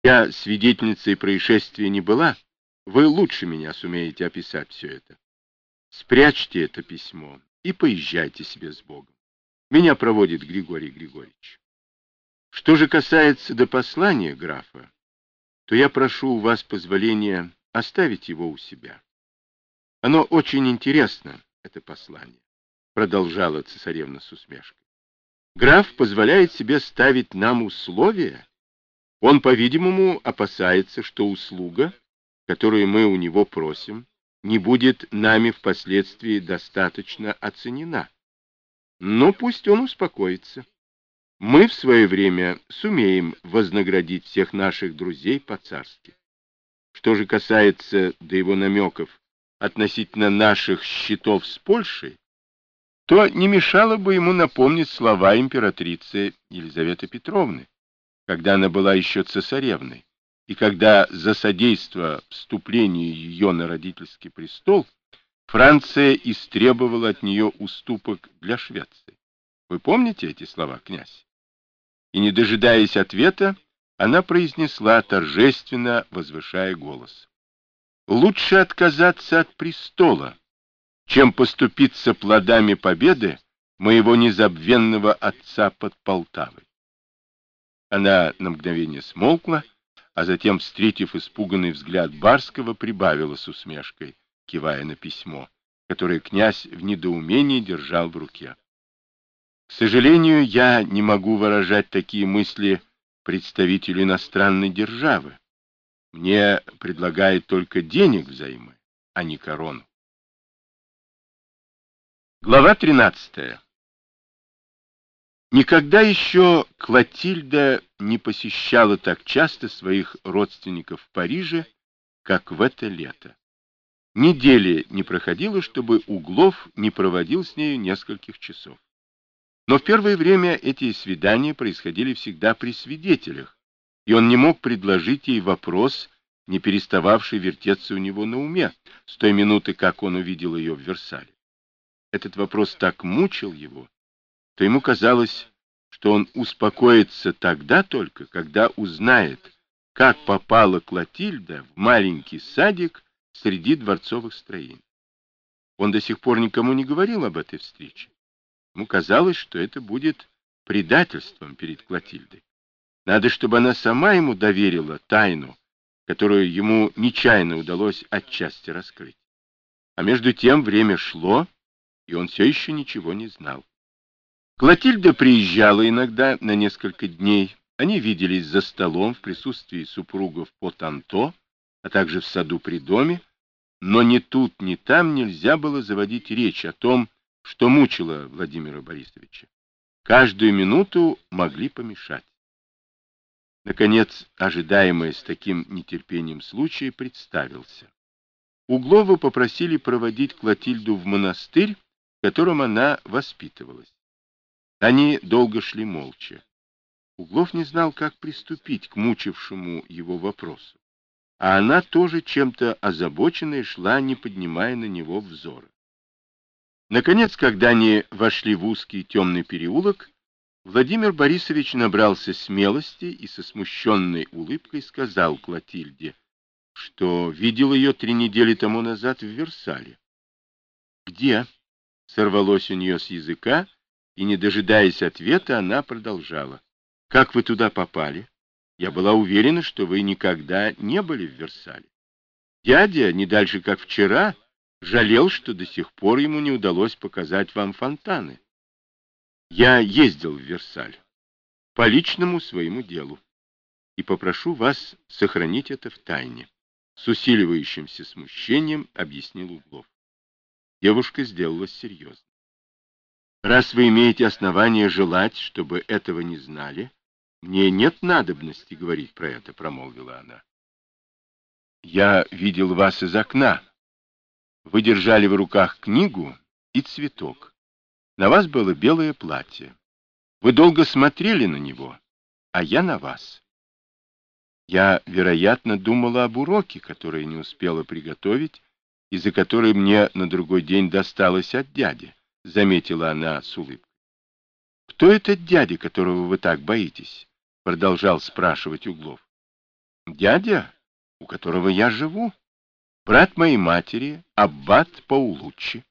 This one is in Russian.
Я свидетельницей происшествия не была. Вы лучше меня сумеете описать все это. Спрячьте это письмо и поезжайте себе с Богом. Меня проводит Григорий Григорьевич. Что же касается до послания графа, то я прошу у вас позволения оставить его у себя. Оно очень интересно, это послание, продолжала цесаревна с усмешкой. Граф позволяет себе ставить нам условия. Он, по-видимому, опасается, что услуга, которую мы у него просим, не будет нами впоследствии достаточно оценена. Но пусть он успокоится. Мы в свое время сумеем вознаградить всех наших друзей по-царски. Что же касается до его намеков относительно наших счетов с Польшей, то не мешало бы ему напомнить слова императрицы Елизаветы Петровны, когда она была еще цесаревной, и когда за содействие вступлению ее на родительский престол Франция истребовала от нее уступок для Швеции. Вы помните эти слова, князь? И, не дожидаясь ответа, она произнесла, торжественно возвышая голос. «Лучше отказаться от престола, чем поступиться плодами победы моего незабвенного отца под Полтавой». Она на мгновение смолкла, а затем, встретив испуганный взгляд Барского, прибавила с усмешкой, кивая на письмо, которое князь в недоумении держал в руке. К сожалению, я не могу выражать такие мысли представителю иностранной державы. Мне предлагают только денег взаймы, а не корону. Глава 13. Никогда еще Клотильда не посещала так часто своих родственников в Париже, как в это лето. Недели не проходило, чтобы Углов не проводил с нею нескольких часов. Но в первое время эти свидания происходили всегда при свидетелях, и он не мог предложить ей вопрос, не перестававший вертеться у него на уме, с той минуты, как он увидел ее в Версале. Этот вопрос так мучил его, что ему казалось, что он успокоится тогда только, когда узнает, как попала Клотильда в маленький садик среди дворцовых строений. Он до сих пор никому не говорил об этой встрече. Ему казалось, что это будет предательством перед Клотильдой. Надо, чтобы она сама ему доверила тайну, которую ему нечаянно удалось отчасти раскрыть. А между тем время шло, и он все еще ничего не знал. Клотильда приезжала иногда на несколько дней. Они виделись за столом в присутствии супругов Потанто, а также в саду при доме, но ни тут, ни там нельзя было заводить речь о том, что мучило Владимира Борисовича. Каждую минуту могли помешать. Наконец, ожидаемый с таким нетерпением случай представился. Углова попросили проводить Клотильду в монастырь, в котором она воспитывалась. Они долго шли молча. Углов не знал, как приступить к мучившему его вопросу, а она тоже чем-то озабоченная шла, не поднимая на него взора. Наконец, когда они вошли в узкий темный переулок, Владимир Борисович набрался смелости и со смущенной улыбкой сказал Клотильде, что видел ее 3 недели тому назад в Версале. «Где?» — сорвалось у нее с языка, и, не дожидаясь ответа, она продолжала. «Как вы туда попали? Я была уверена, что вы никогда не были в Версале. Дядя, не дальше как вчера, жалел, что до сих пор ему не удалось показать вам фонтаны. Я ездил в Версаль по личному своему делу и попрошу вас сохранить это в тайне», — с усиливающимся смущением объяснил Углов. Девушка сделалась серьезной. «Раз вы имеете основания желать, чтобы этого не знали, мне нет надобности говорить про это», — промолвила она. «Я видел вас из окна. Вы держали в руках книгу и цветок. На вас было белое платье. Вы долго смотрели на него, а я на вас. Я, вероятно, думала об уроке, который не успела приготовить, и за который мне на другой день досталось от дяди», — заметила она с улыбкой. «Кто этот дядя, которого вы так боитесь?» — продолжал спрашивать Углов. дядя, у которого я живу, брат моей матери, аббат Паулуччи.